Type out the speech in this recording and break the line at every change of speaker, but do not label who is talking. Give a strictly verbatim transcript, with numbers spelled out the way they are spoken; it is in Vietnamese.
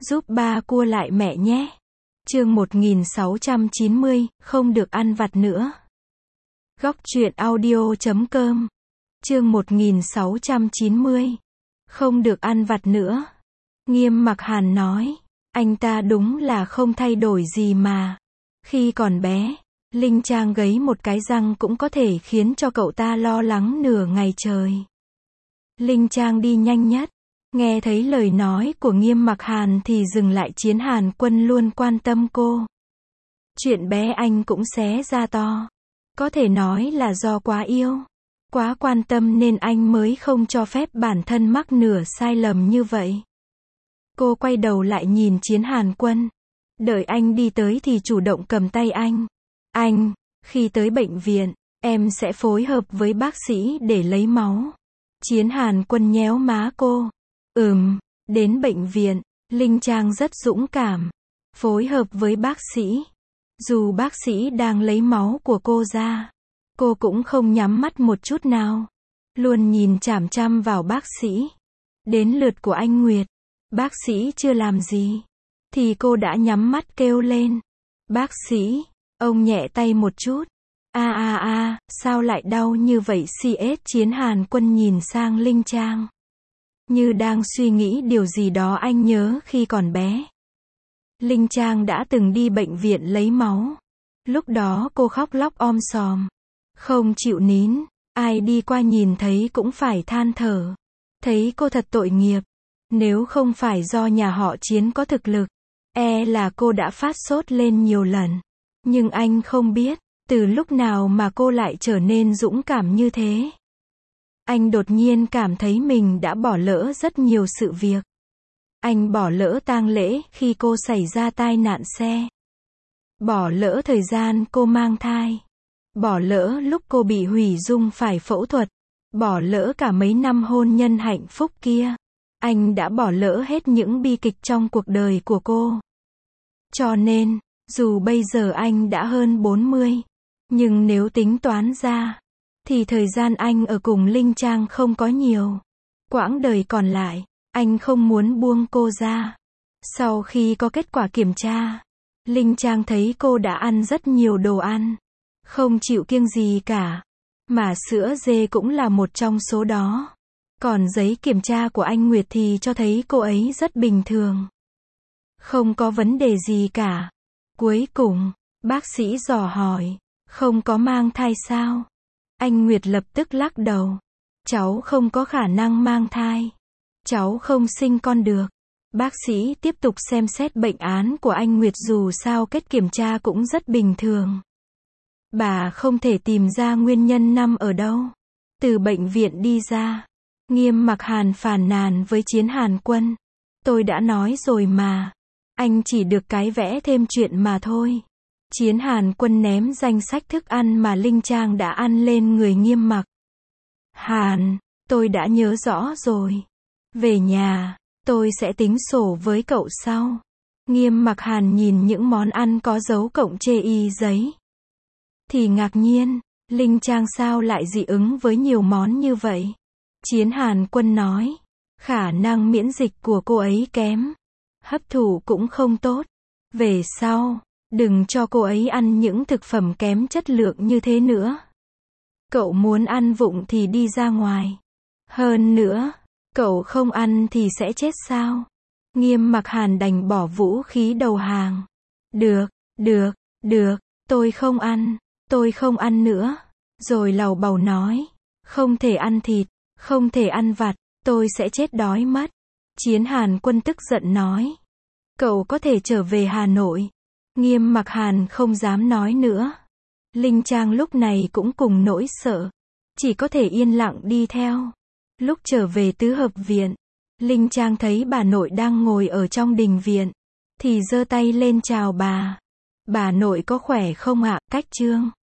Giúp ba cua lại mẹ nhé. Chương một nghìn sáu trăm chín mươi, không được ăn vặt nữa. Góc truyện audio chấm com. Chương một nghìn sáu trăm chín mươi. Không được ăn vặt nữa. Nghiêm Mặc Hàn nói, anh ta đúng là không thay đổi gì mà. Khi còn bé, Linh Trang gấy một cái răng cũng có thể khiến cho cậu ta lo lắng nửa ngày trời. Linh Trang đi nhanh nhất. Nghe thấy lời nói của Nghiêm Mặc Hàn thì dừng lại. Chiến Hàn Quân luôn quan tâm cô. Chuyện bé anh cũng xé ra to. Có thể nói là do quá yêu, quá quan tâm nên anh mới không cho phép bản thân mắc nửa sai lầm như vậy. Cô quay đầu lại nhìn Chiến Hàn Quân. Đợi anh đi tới thì chủ động cầm tay anh. Anh, khi tới bệnh viện, em sẽ phối hợp với bác sĩ để lấy máu. Chiến Hàn Quân nhéo má cô. Ừm, đến bệnh viện, Linh Trang rất dũng cảm. Phối hợp với bác sĩ. Dù bác sĩ đang lấy máu của cô ra, cô cũng không nhắm mắt một chút nào. Luôn nhìn chằm chằm vào bác sĩ. Đến lượt của anh Nguyệt, bác sĩ chưa làm gì, thì cô đã nhắm mắt kêu lên. Bác sĩ, ông nhẹ tay một chút. A a a, sao lại đau như vậy xê ét? Chiến Hàn Quân nhìn sang Linh Trang. Như đang suy nghĩ điều gì đó anh nhớ khi còn bé. Linh Trang đã từng đi bệnh viện lấy máu. Lúc đó cô khóc lóc om sòm. Không chịu nín. Ai đi qua nhìn thấy cũng phải than thở. Thấy cô thật tội nghiệp. Nếu không phải do nhà họ Chiến có thực lực, e là cô đã phát sốt lên nhiều lần. Nhưng anh không biết, từ lúc nào mà cô lại trở nên dũng cảm như thế. Anh đột nhiên cảm thấy mình đã bỏ lỡ rất nhiều sự việc. Anh bỏ lỡ tang lễ khi cô xảy ra tai nạn xe. Bỏ lỡ thời gian cô mang thai. Bỏ lỡ lúc cô bị hủy dung phải phẫu thuật. Bỏ lỡ cả mấy năm hôn nhân hạnh phúc kia. Anh đã bỏ lỡ hết những bi kịch trong cuộc đời của cô. Cho nên, dù bây giờ anh đã hơn bốn mươi, nhưng nếu tính toán ra, thì thời gian anh ở cùng Linh Trang không có nhiều. Quãng đời còn lại, anh không muốn buông cô ra. Sau khi có kết quả kiểm tra, Linh Trang thấy cô đã ăn rất nhiều đồ ăn. Không chịu kiêng gì cả. Mà sữa dê cũng là một trong số đó. Còn giấy kiểm tra của anh Nguyệt thì cho thấy cô ấy rất bình thường. Không có vấn đề gì cả. Cuối cùng, bác sĩ dò hỏi, không có mang thai sao? Anh Nguyệt lập tức lắc đầu. Cháu không có khả năng mang thai. Cháu không sinh con được. Bác sĩ tiếp tục xem xét bệnh án của anh Nguyệt, dù sao kết kiểm tra cũng rất bình thường. Bà không thể tìm ra nguyên nhân nằm ở đâu. Từ bệnh viện đi ra, Nghiêm Mặc Hàn phàn nàn với Chiến Hàn Quân. Tôi đã nói rồi mà. Anh chỉ được cái vẽ thêm chuyện mà thôi. Chiến Hàn Quân ném danh sách thức ăn mà Linh Trang đã ăn lên người Nghiêm Mặc Hàn. Tôi đã nhớ rõ rồi. Về nhà, tôi sẽ tính sổ với cậu sau. Nghiêm Mặc Hàn nhìn những món ăn có dấu cộng chê y giấy. Thì ngạc nhiên, Linh Trang sao lại dị ứng với nhiều món như vậy? Chiến Hàn Quân nói, khả năng miễn dịch của cô ấy kém. Hấp thụ cũng không tốt. Về sau, đừng cho cô ấy ăn những thực phẩm kém chất lượng như thế nữa. Cậu muốn ăn vụng thì đi ra ngoài. Hơn nữa, cậu không ăn thì sẽ chết sao? Nghiêm Mặc Hàn đành bỏ vũ khí đầu hàng. Được, được, được, tôi không ăn, tôi không ăn nữa. Rồi lầu bầu nói, không thể ăn thịt, không thể ăn vặt, tôi sẽ chết đói mất. Chiến Hàn Quân tức giận nói, cậu có thể trở về Hà Nội. Nghiêm Mặc Hàn không dám nói nữa. Linh Trang lúc này cũng cùng nỗi sợ, chỉ có thể yên lặng đi theo. Lúc trở về tứ hợp viện, Linh Trang thấy bà nội đang ngồi ở trong đình viện, thì giơ tay lên chào bà. Bà nội có khỏe không ạ? Cách Trương